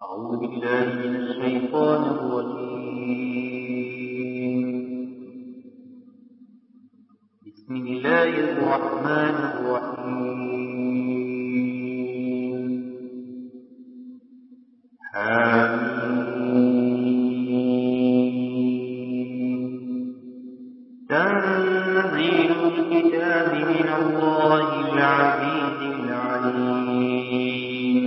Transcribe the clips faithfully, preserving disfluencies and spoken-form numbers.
أعوذ بالله من الشيطان الرجيم. بسم الله الرحمن الرحيم. حميم. تنزيل الكتاب من الله العزيز العليم.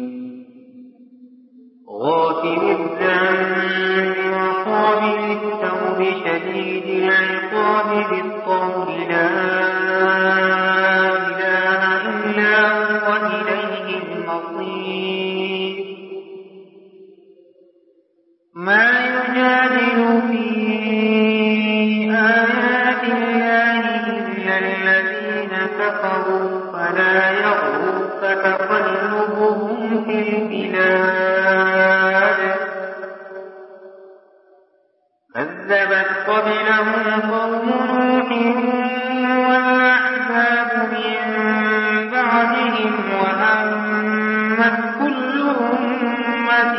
غافر الذنب وقابل التوب شديد العقاب بالقول لا إله إلا هو إليه المصير. ما يجادل في آيات الله إلا الذين كفروا فلا يغرك تقلبهم في البلاد. كذبت قبلهم قوم نوح والأحزاب من بعدهم وهمت كل أمة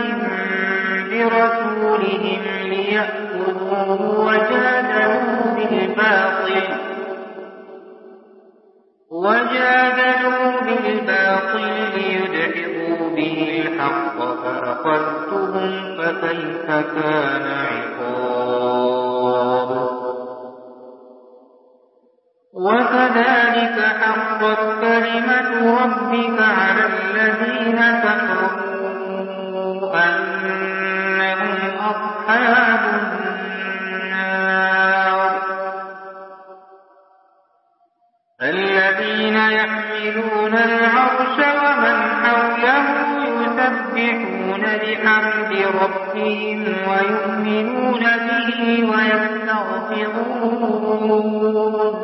برسولهم ليأخذوه وجادلوا بالباطل وجادلوا بالباطل ليدحضوا به الحق فأخذتهم فكيف كان عقاب. وكذلك حقت كلمة ربك على الذين كفروا أنهم أصحاب النار. الذين يحملون العرش ومن حوله يسبحون بحمد ربهم ويؤمنون به ويستغفرون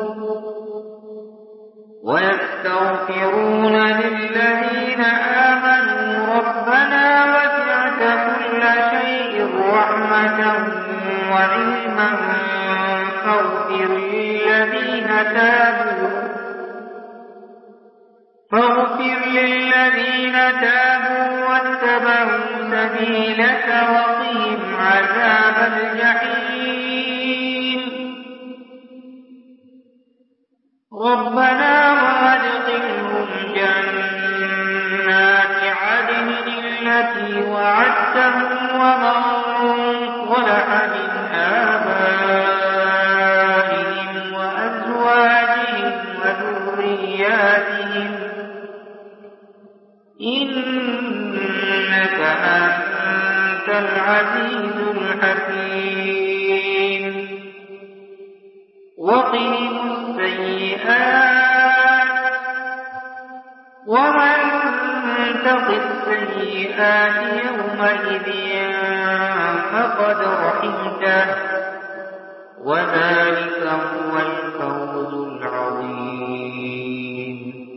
ويستغفرون للذين آمنوا ربنا وسعت كل شيء رحمة وعلما فاغفر للذين تابوا فاغفر للذين تابوا واتبعوا سبيلك وقهم عذاب الجحيم. ربنا وادخلهم جنات عدن التي وعدتهم ومن صلح من آبائهم وأزواجهم وذرياتهم إنك أنت العزيز الحكيم. وقهم السيئات ومن تق السيئات يومئذ فقد رحمته وذلك هو الفوز العظيم.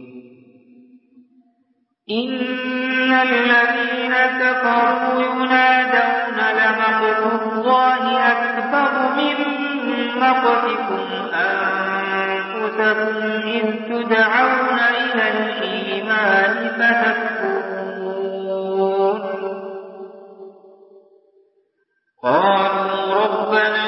إن الذين كفروا ينادون لمقت الله أكبر من مقتكم أنفسكم إذ تدعون إلى الإيمان فتكفرون. قالوا ربنا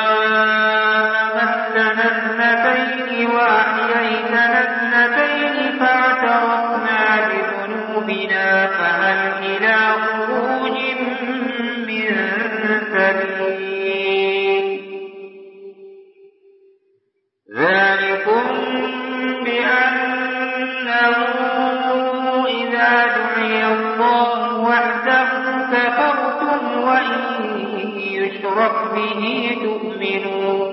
أمتنا اثنتين وأحييتنا اثنتين فاعترفنا بذنوبنا فهل إلى خروج من سبيل. ذلكم بأنه إذا دعي الله وحده كفرتم وإن يشرك به تؤمنون.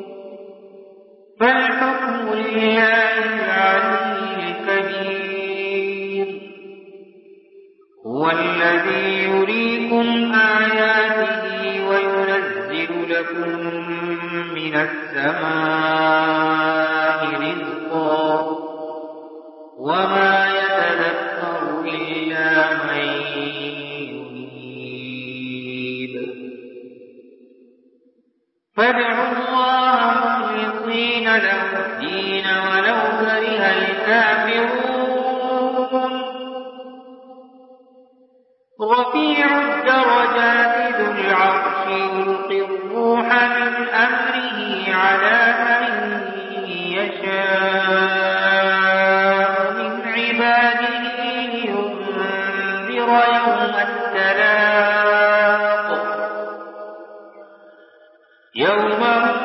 فالحكم لله العلي الكبير. هو الذي يريكم آياته وينزل لكم من السماء رزقا وما يتذكر إلا من ينيب. فادعوا الله مخلصين له الدين ولو كره الكافرون. رفيع ونذر يوم التلاق يوم هم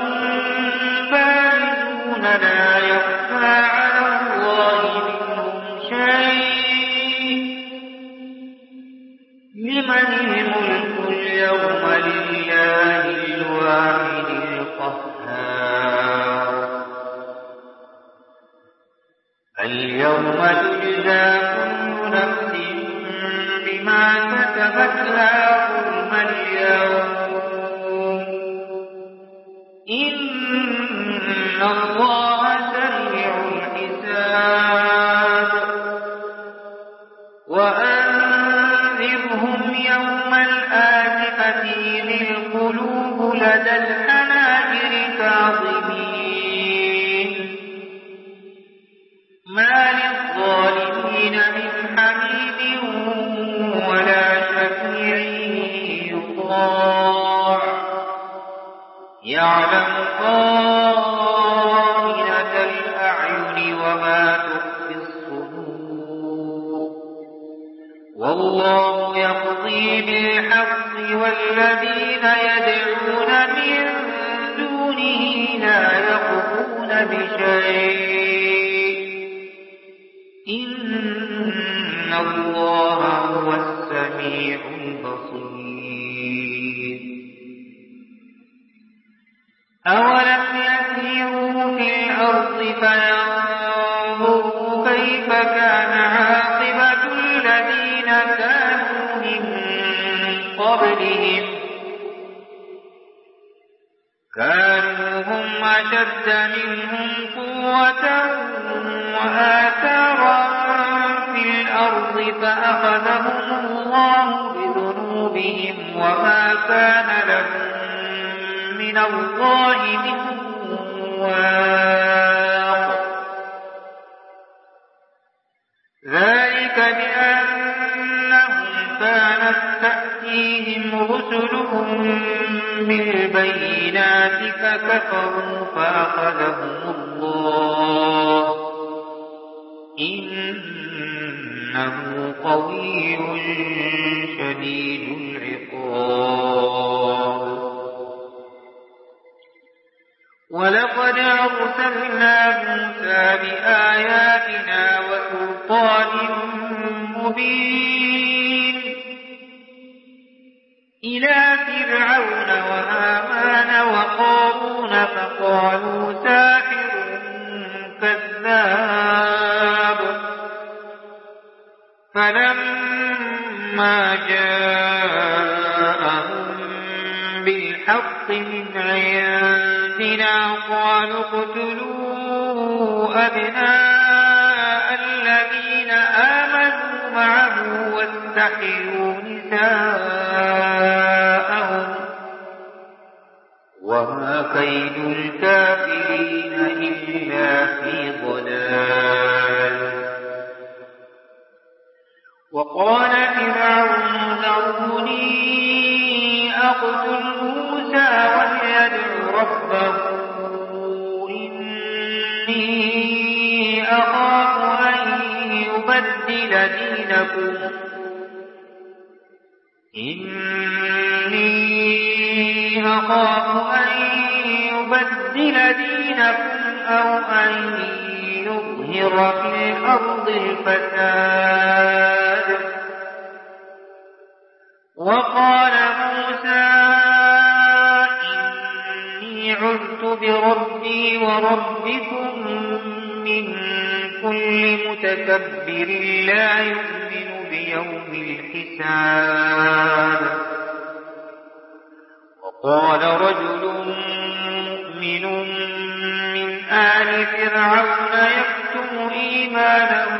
بارزون لا يخفى على الله منهم شيء لمن الملك اليوم لله الواحد القهار اليوم تجزى كل نفس بما كسبت لا ظلم اليوم إن الله سريع الحساب وأنذرهم يوم الآزفة إذ القلوب لدى الحناجر كاظمين ما للظالمين من حميم ولا شفيع يطاع يعلم خائنة الأعين وما تخفي الصدور والله يقضي بالحق والذين يدعون من دونه لا يقضون بشيء إن الله هو السميع البصير أولم يسيروا في الأرض فينظروا كيف كان عاقبة الذين كانوا من قبلهم كانوا هم أشد منهم قوة وآثارا في الأرض فأخذهم الله بذنوبهم وما كان لهم من الله من واق ذلك بأنهم كانت تأتيهم رسلهم بالبينات فكفروا فأخذهم الله إنه قوي شديد العقاب ولقد أرسلنا موسى بآياتنا وسلطان مبين إلى فرعون وهامان وقارون فقالوا ساحر كذاب فلما جاءهم بالحق من عندنا قالوا اقتلوا أبناء الذين آمنوا معه واستحيوا نساءهم وما كيد الكافرين إلا في ضلال وقال فرعون ذروني أقتل موسى وليدع ربه إني أخاف أن يبدل دينكم إني أخاف أن يبدل دينكم أو أن يظهر في الأرض الفساد وقال موسى إني عذت بربي وربكم من كل متكبر لا يؤمن بيوم الحساب وقال رجل مؤمن من آل فرعون يكتم إيمانه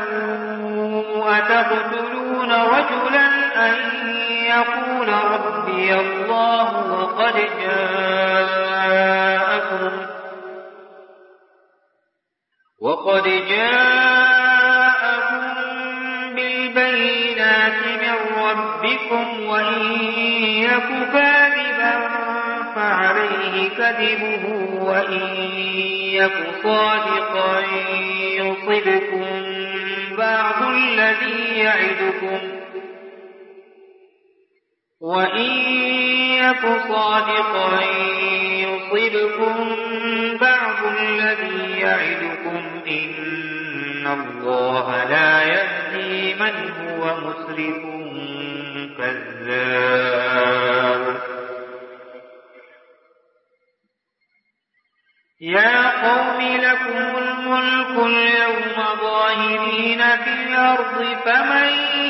أتقتلون رجلا أن يقول ربي الله وقد جاءكم وقد جاءكم بالبينات من ربكم وإن يك كاذبا فعليه كذبه وإن يك صادقا يصبكم بعض الذي يعدكم وإن يك صادقا يصبكم بعض الذي يعدكم إن الله لا يهدي من هو مسرف كذاب يا قوم لكم الملك اليوم ظاهرين في الأرض فمن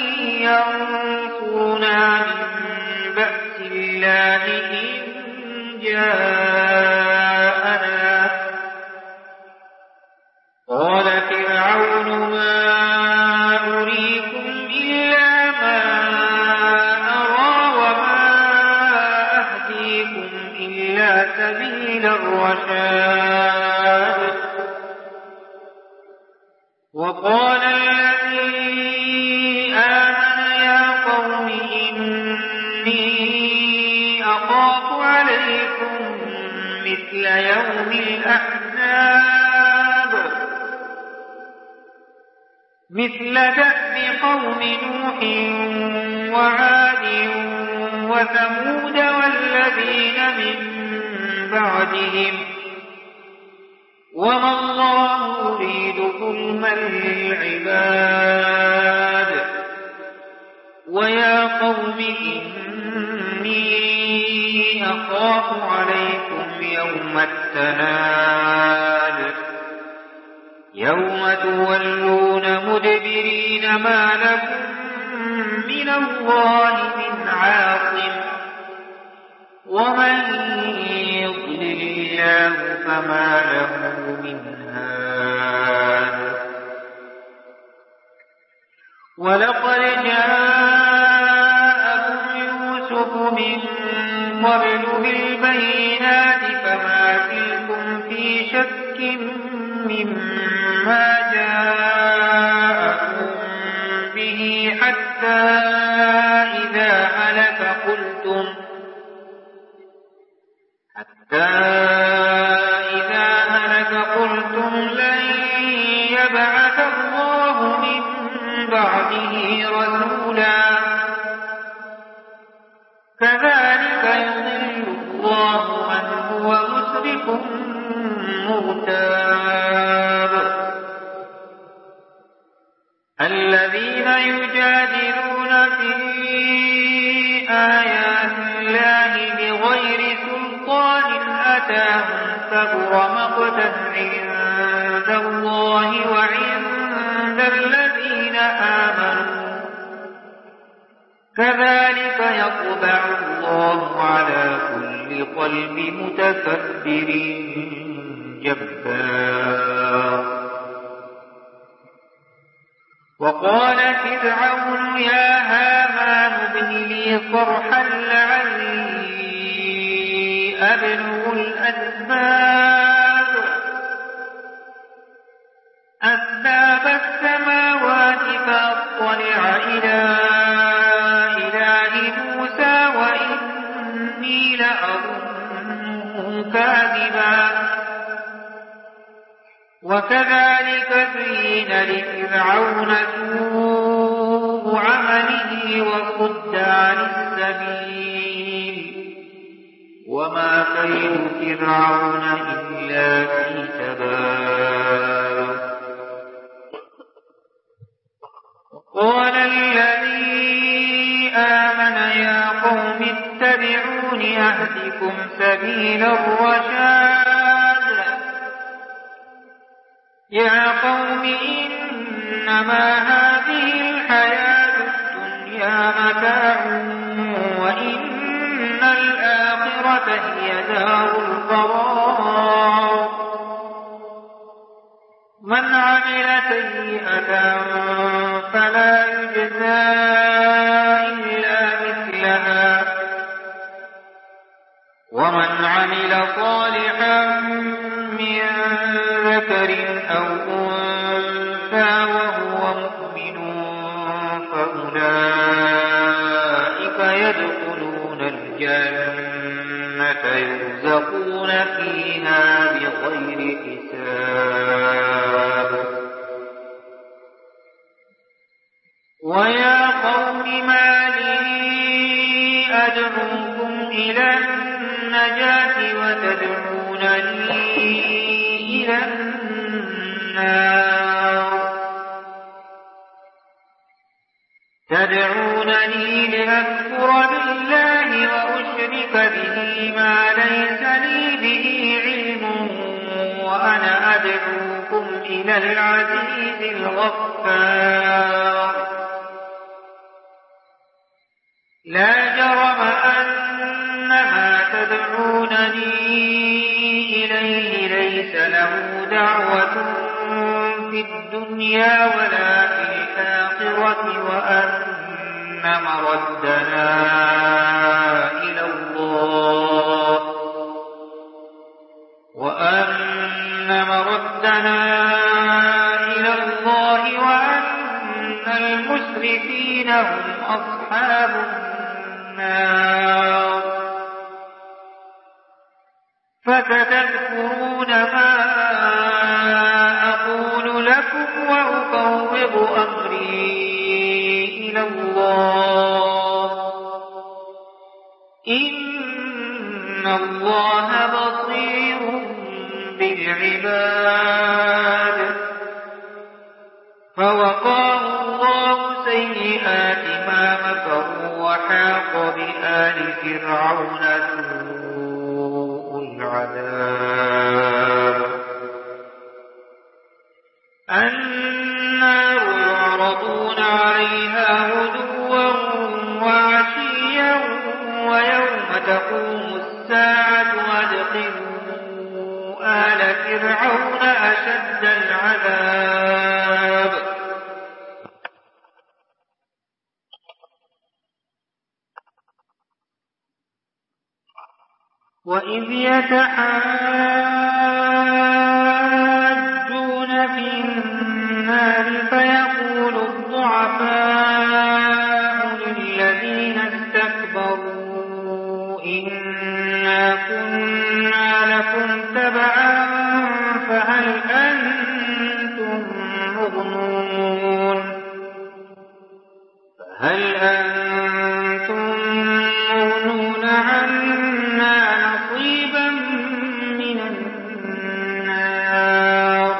ينصرنا من بأس الله إن جاءنا قال فرعون ما أريكم إلا ما أرى وما أهديكم إلا سبيل الرشاد وقال الذي آمن يا قوم إني أخاف عليكم مثل يوم الأحزاب مثل دأب قوم نوح وعاد وثمود والذين من بعدهم وما الله يريد ظلما للعباد ويا قوم إني أخاف عليكم يوم التناد يوم تولون مدبرين ما لكم من الله من عاصم ومن يضلل الله فما له من هاد ولقد جاءكم يوسف من قبل بالبينات فما زلتم في شك مما جاءكم به حتى إذا هلك قلتم حتى إذا هلك قلتم لن يبعث الله من بعده رسولا كذلك يضل الله من هو مسرف مرتاب الذين يجادلون في آيات الله بغير سلطان أتاهم كبر مقتا عند الله وعند الذين آمنوا كذلك يطبع الله على كل قلب متكبر جبار وقال فرعون يا هامان ابن لي صرحا لعلي أبلغ الأسباب أسباب السماوات فأطلع إلى إله موسى وإني لأظنه كاذبا وكذلك زين لفرعون سوء عمله وصد عن السبيل وما كيد فرعون إلا في تباب قال الذي آمن يا قوم اتبعون أهدكم سبيل الرشاد يا قوم إنما هذه الحياة الدنيا متاع وإن الآخرة هي دار القرار من عمل سيئة فلا يجزى إلا مثلها ومن عمل صالحا من ذكر أو أنثى وهو مؤمن فأولئك يدخلون الجنة يرزقون فيها بغير حساب ويا قوم ما لي أدعوكم إلى النجاة وتدعونني إلى النار تدعونني لأكفر بالله وأشرك به ما ليس لي به علم وأنا أدعوكم إلى العزيز الغفار لا جرم أن ما تدعونني إليه ليس له دعوة في الدنيا ولا في الآخرة وأن مردنا إلى الله وأن مردنا إلى الله وأن المسرفين هم أصحاب النار فستذكرون ما أقول لكم وأفوض أمري إلى الله إن الله بصير بالعباد فوقاه الله سيئات ما مكروا وحاق بآل فرعون سوء العذاب النار يعرضون عليها غدوا وعشيا ويوم تقوم الساعة أدخلوا آل فرعون أشد العذاب وإذ يتحاجون في النار فيقول الضعفاء للذين استكبروا إنا كنا لكم تبعا فهل أنتم مغنون فهل أنتم مغنون عنا نصيبا من النار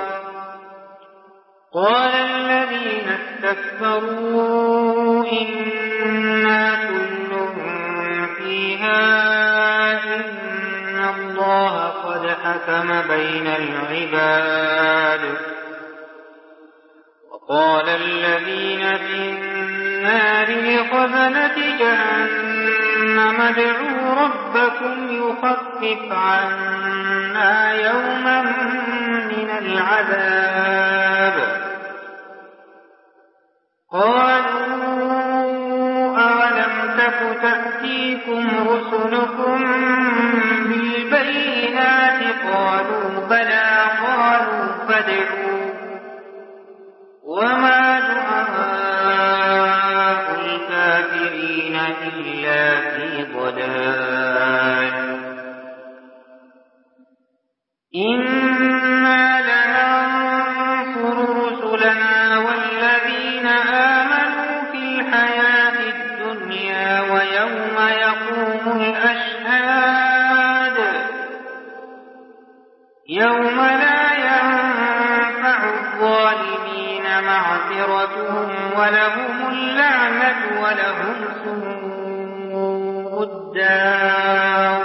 قال الذين استكبروا إنا كل فيها إن الله قد حكم بين العباد وقال الذين في النار لخزنة جهنم ادعوا ربكم يخفف عنا يوما من العذاب قالوا أولم تك تأتيكم رسلكم بالبينات قالوا بلى قالوا فادعوا وما دعاء الكافرين إلا في ضلال إنا لننصر رسلنا والذين آمنوا في الحياة الدنيا ويوم يقوم الأشهاد يوم لا ينفع الظالمين معذرتهم ولهم اللعنة ولهم سوء الدار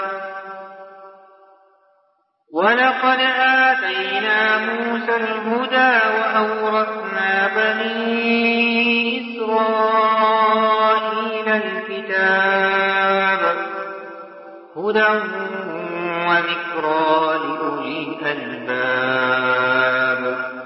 ولقد آتينا موسى الهدى وأورثنا بني إسرائيل الكتاب هدى وذكرى لأولي الألباب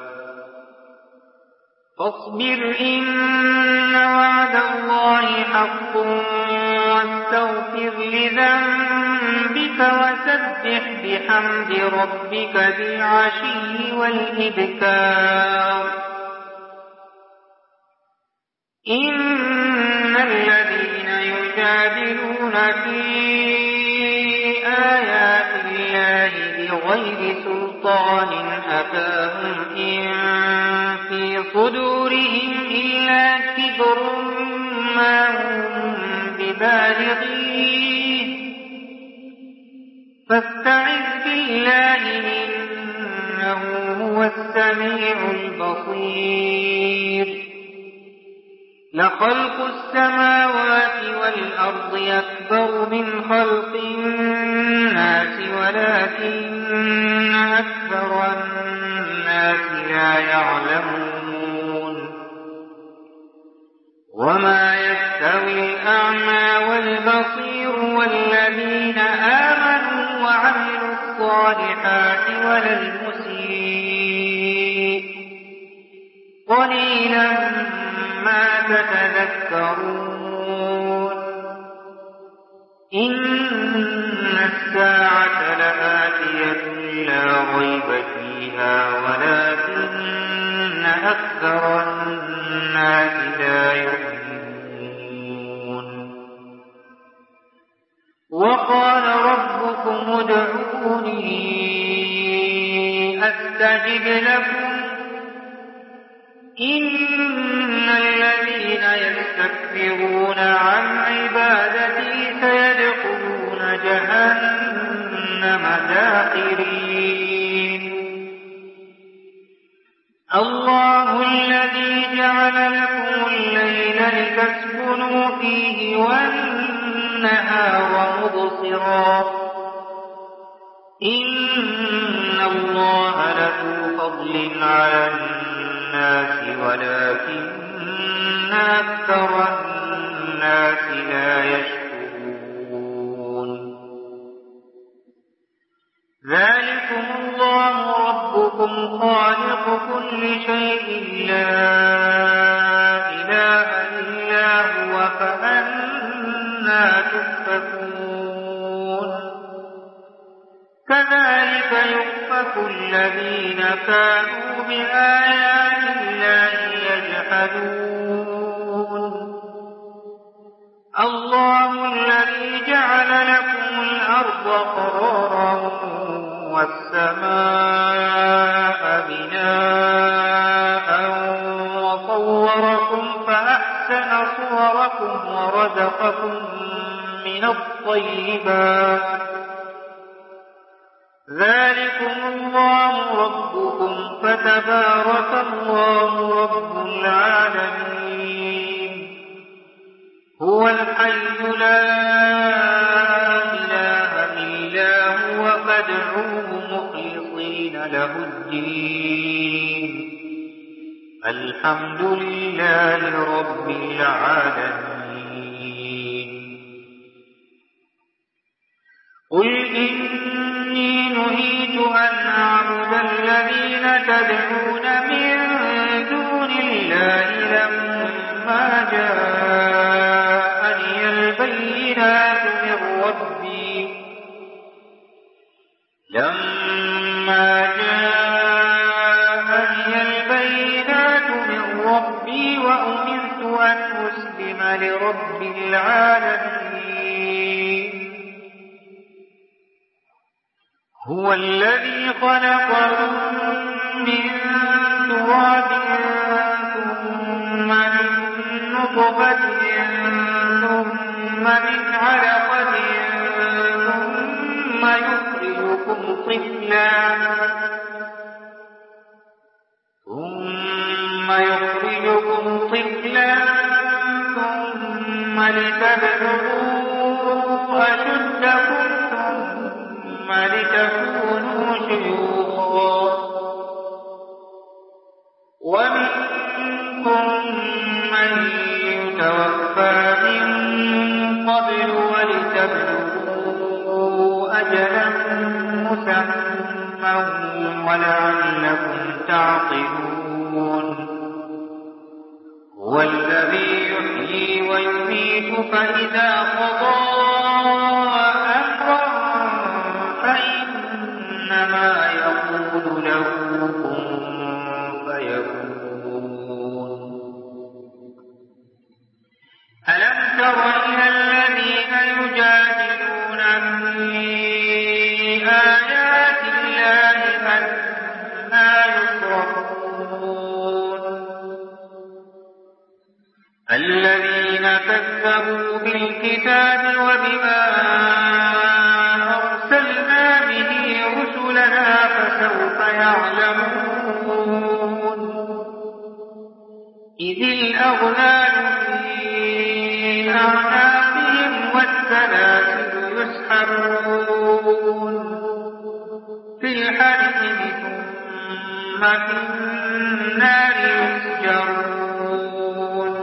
فاصبر إن وعد الله حق واستغفر لذنبك وسبح بحمد ربك بالعشي والإبكار إن الذين يجادلون في آيات الله بغير سلطان أتاهم إن في صدورهم إلا كبر ما هم ببالغين فاستعذ بالله إنه هو السميع البصير لخلق السماوات والأرض أكبر من خلق الناس ولكن أكثر الناس لا يعلمون وما يستوي الأعمى والبصير والذين آمنوا وعملوا الصالحات ولا المسيء قليلا ما تتذكرون إن الساعة لآتية لا ريب فيها ولكن أكثر الناس لا يؤمنون وقال ربكم ادعوني أستجب لكم إن الذين يستكبرون عن عبادتي سيدخلون جهنم داخرين الله الذي جعل لكم الليل لتسكنوا فيه والنهار مبصرا إن الله لذو فضل على الناس ولكن أكثر الناس لا يشكرون ذلكم الله ربكم خالق كل شيء لا إله إلا هو فأنى تؤفكون كذلك يؤفك الذين كانوا بآيات الله يجحدون الله الذي جعل لكم الأرض قرارا والسماء بناء وصوركم فأحسن صوركم ورزقكم من الطيبات ذلكم الله ربكم فتبارك الله رب العالمين هو الحي لا إله إلا هو فادعوه مخلصين له الدين الحمد لله رب العالمين قل إني نهيت أن أعبد الذين تدعون من دون الله لما جاءني البينات من ربي لما جاءني البينات من ربي وأمرت أن أسلم لرب العالمين هو الذي خلقكم من تراب ثم من نطفة ثم من علقة ثم يخرجكم طفلا ثم يخرجكم طفلا ثم لتبلغوا أشدكم ثم لتكونوا شيوخا ومنكم من يتوفى من قبل ولتبلغوا أجلا مسمى ولعلكم تعقلون هو الذي يحيي ويميت فإذا قضى أمرا فإنما يقول له كن فيكون ألم تر إلى الذين يجادلون في آيات الله أنى يصرفون الذين كذبوا بالكتاب وبما أرسلنا يعلمون إذ الأغلال في أعناقهم والسلاسل يسحبون في الحديد ثم في النار يسجرون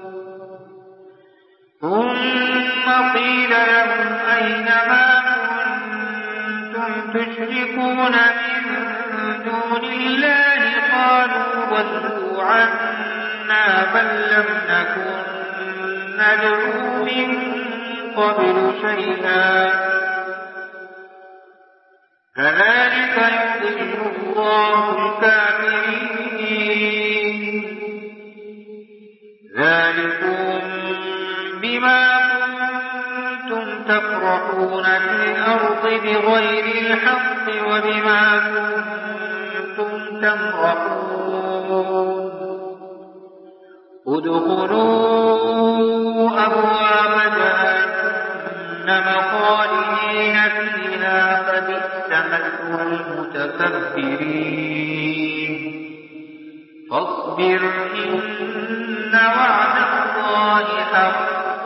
ثم قيل لهم أين ما كنتم تشركون من دون الله قالوا ضلوا عنا بل لم نكن ندعو من قبل شيئا كذلك يضل الله الكافرين ذلكم بما كنتم تفرحون في الأرض بغير الحق وبما كنتم تمرحون ادخلوا أبواب جهنم خالدين فيها فبئس مثوى المتكبرين فاصبر إن وعد الله حق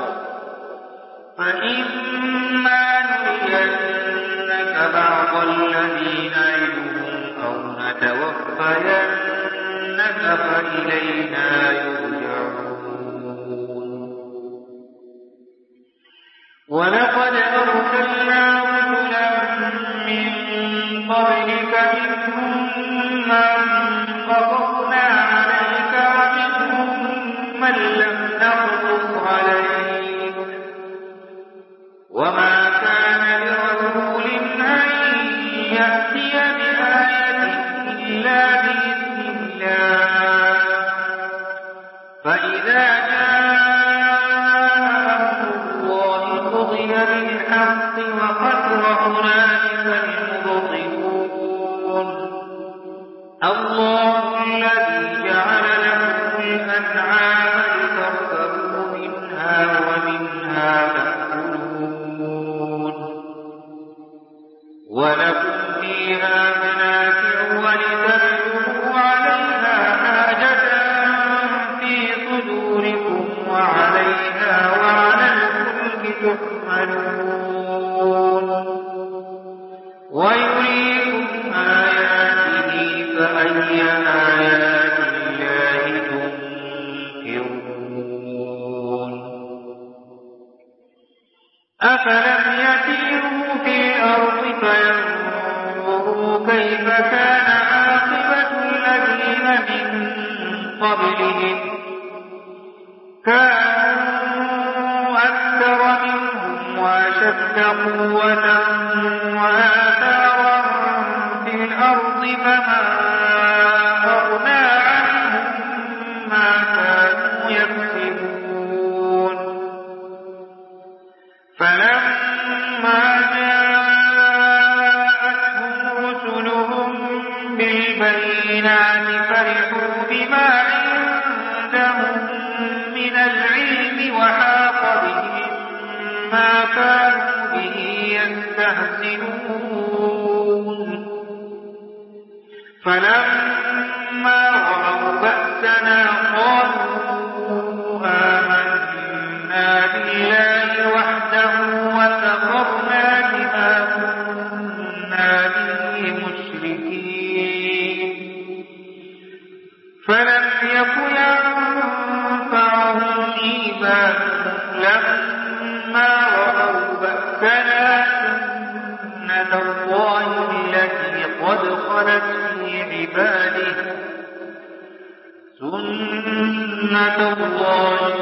فإما نرينك بعض الذين نعدهم أو نتوفينك فإلينا يرجعون ولقد أرسلنا رسلا من قبلك منهم من قصصنا عليك ومنهم من لم نقصص عليك وما كان لرسول أن يأتي بآية إلا بإذن الله فإذا جاء الله قضي بالحق وخسر هنالك المبطلون الله الذي جعل لكم الأنعام لتركبوا منها ومنها تأكلون ولكم فيها منافع ولتبلغوا عليها حاجة في صدوركم وعليها وعلى الفلك تحملون ويريكم آياته فأي آيات الله تنكرون أفلم يسيروا في الأرض فينظروا كيف كان عاقبة الذين من قبلهم كانوا أكثر منهم وأشد قوة وآثارا في الأرض فما أغنى عنهم ما كانوا يكسبون فلما جاءتهم رسلهم بالبينات فرحوا بما عندهم من العلم وحاق بهم ما كانوا به يستهزئون فلما رأوا بأسنا قالوا آمنا بالله وحده وكفرنا بما كنا به مشركين فلم يكن ينفعهم إيمانهم لما رأوا بأسنا سنة الله التي قد خلت في عباده سنة الله